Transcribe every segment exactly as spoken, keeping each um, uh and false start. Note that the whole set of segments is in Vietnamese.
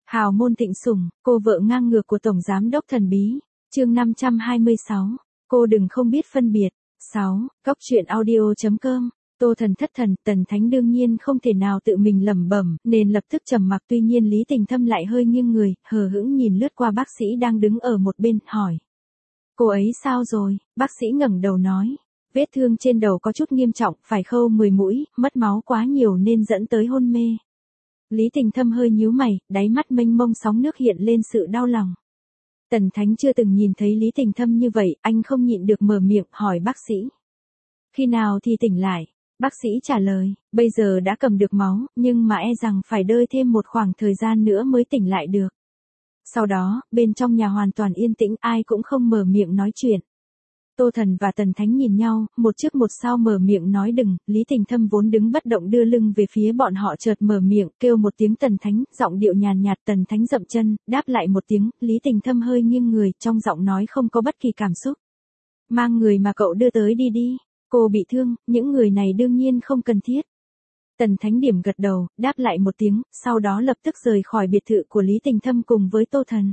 Hào môn thịnh sủng, cô vợ ngang ngược của Tổng Giám đốc thần bí. Chương năm trăm hai mươi sáu. Cô đừng không biết phân biệt. sáu. Cóc truyện audio chấm com. Tô Thần thất thần, Tần Thánh đương nhiên không thể nào tự mình lẩm bẩm, nên lập tức trầm mặc, tuy nhiên Lý Tình Thâm lại hơi nghiêng người, hờ hững nhìn lướt qua bác sĩ đang đứng ở một bên, hỏi. Cô ấy sao rồi? Bác sĩ ngẩng đầu nói. Vết thương trên đầu có chút nghiêm trọng, phải khâu mười mũi, mất máu quá nhiều nên dẫn tới hôn mê. Lý Tình Thâm hơi nhíu mày, đáy mắt mênh mông sóng nước hiện lên sự đau lòng. Tần Thánh chưa từng nhìn thấy Lý Tình Thâm như vậy, anh không nhịn được mở miệng hỏi bác sĩ. Khi nào thì tỉnh lại? Bác sĩ trả lời, bây giờ đã cầm được máu, nhưng mà e rằng phải đợi thêm một khoảng thời gian nữa mới tỉnh lại được. Sau đó, bên trong nhà hoàn toàn yên tĩnh, ai cũng không mở miệng nói chuyện. Tô Thần và Tần Thánh nhìn nhau, một trước một sau mở miệng nói đừng, Lý Tình Thâm vốn đứng bất động đưa lưng về phía bọn họ chợt mở miệng, kêu một tiếng Tần Thánh, giọng điệu nhàn nhạt. Tần Thánh dậm chân, đáp lại một tiếng, Lý Tình Thâm hơi nghiêng người, trong giọng nói không có bất kỳ cảm xúc. Mang người mà cậu đưa tới đi đi, cô bị thương, những người này đương nhiên không cần thiết. Tần Thánh điểm gật đầu, đáp lại một tiếng, sau đó lập tức rời khỏi biệt thự của Lý Tình Thâm cùng với Tô Thần.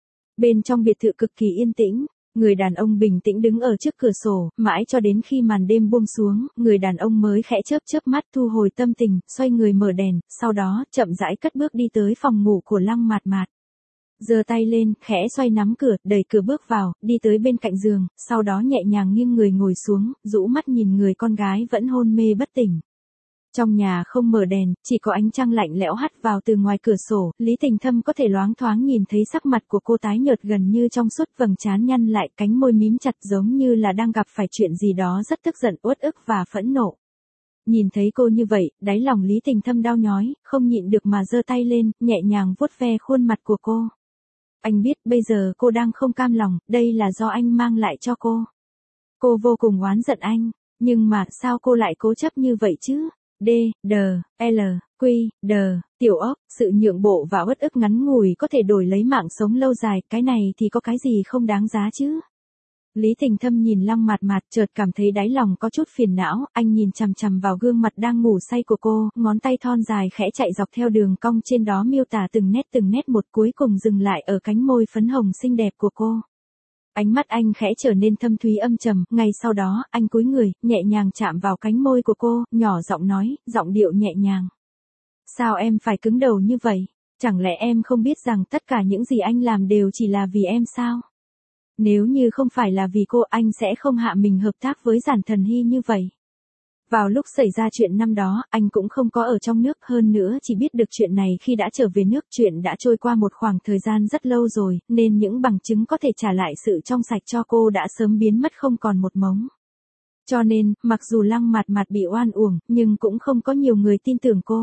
Bên trong biệt thự cực kỳ yên tĩnh. Người đàn ông bình tĩnh đứng ở trước cửa sổ, mãi cho đến khi màn đêm buông xuống, người đàn ông mới khẽ chớp chớp mắt thu hồi tâm tình, xoay người mở đèn, sau đó chậm rãi cất bước đi tới phòng ngủ của Lăng Mạt Mạt. Giơ tay lên, khẽ xoay nắm cửa, đẩy cửa bước vào, đi tới bên cạnh giường, sau đó nhẹ nhàng nghiêng người ngồi xuống, rũ mắt nhìn người con gái vẫn hôn mê bất tỉnh. Trong nhà không mở đèn, chỉ có ánh trăng lạnh lẽo hắt vào từ ngoài cửa sổ, Lý Tình Thâm có thể loáng thoáng nhìn thấy sắc mặt của cô tái nhợt gần như trong suốt, vầng trán nhăn lại, cánh môi mím chặt giống như là đang gặp phải chuyện gì đó rất tức giận, uất ức và phẫn nộ. Nhìn thấy cô như vậy, đáy lòng Lý Tình Thâm đau nhói, không nhịn được mà giơ tay lên, nhẹ nhàng vuốt ve khuôn mặt của cô. Anh biết bây giờ cô đang không cam lòng, đây là do anh mang lại cho cô. Cô vô cùng oán giận anh, nhưng mà sao cô lại cố chấp như vậy chứ? D, D, L, Q, D, tiểu ốc, sự nhượng bộ và uất ức ngắn ngủi có thể đổi lấy mạng sống lâu dài, cái này thì có cái gì không đáng giá chứ? Lý Tình Thâm nhìn Lăng Mạt Mạt, chợt cảm thấy đáy lòng có chút phiền não, anh nhìn chằm chằm vào gương mặt đang ngủ say của cô, ngón tay thon dài khẽ chạy dọc theo đường cong trên đó miêu tả từng nét từng nét một, cuối cùng dừng lại ở cánh môi phấn hồng xinh đẹp của cô. Ánh mắt anh khẽ trở nên thâm thúy âm trầm, ngay sau đó, anh cúi người, nhẹ nhàng chạm vào cánh môi của cô, nhỏ giọng nói, giọng điệu nhẹ nhàng. Sao em phải cứng đầu như vậy? Chẳng lẽ em không biết rằng tất cả những gì anh làm đều chỉ là vì em sao? Nếu như không phải là vì cô, anh sẽ không hạ mình hợp tác với Giản Thần Hy như vậy. Vào lúc xảy ra chuyện năm đó, anh cũng không có ở trong nước, hơn nữa chỉ biết được chuyện này khi đã trở về nước, chuyện đã trôi qua một khoảng thời gian rất lâu rồi, nên những bằng chứng có thể trả lại sự trong sạch cho cô đã sớm biến mất không còn một mống. Cho nên, mặc dù Lăng Mạt Mạt bị oan uổng, nhưng cũng không có nhiều người tin tưởng cô.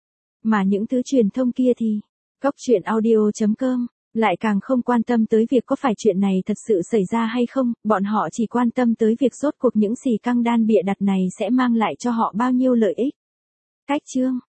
Mà những thứ truyền thông kia thì, cóc truyện audio chấm com, lại càng không quan tâm tới việc có phải chuyện này thật sự xảy ra hay không, bọn họ chỉ quan tâm tới việc rốt cuộc những xì căng đan bịa đặt này sẽ mang lại cho họ bao nhiêu lợi ích. Cách chương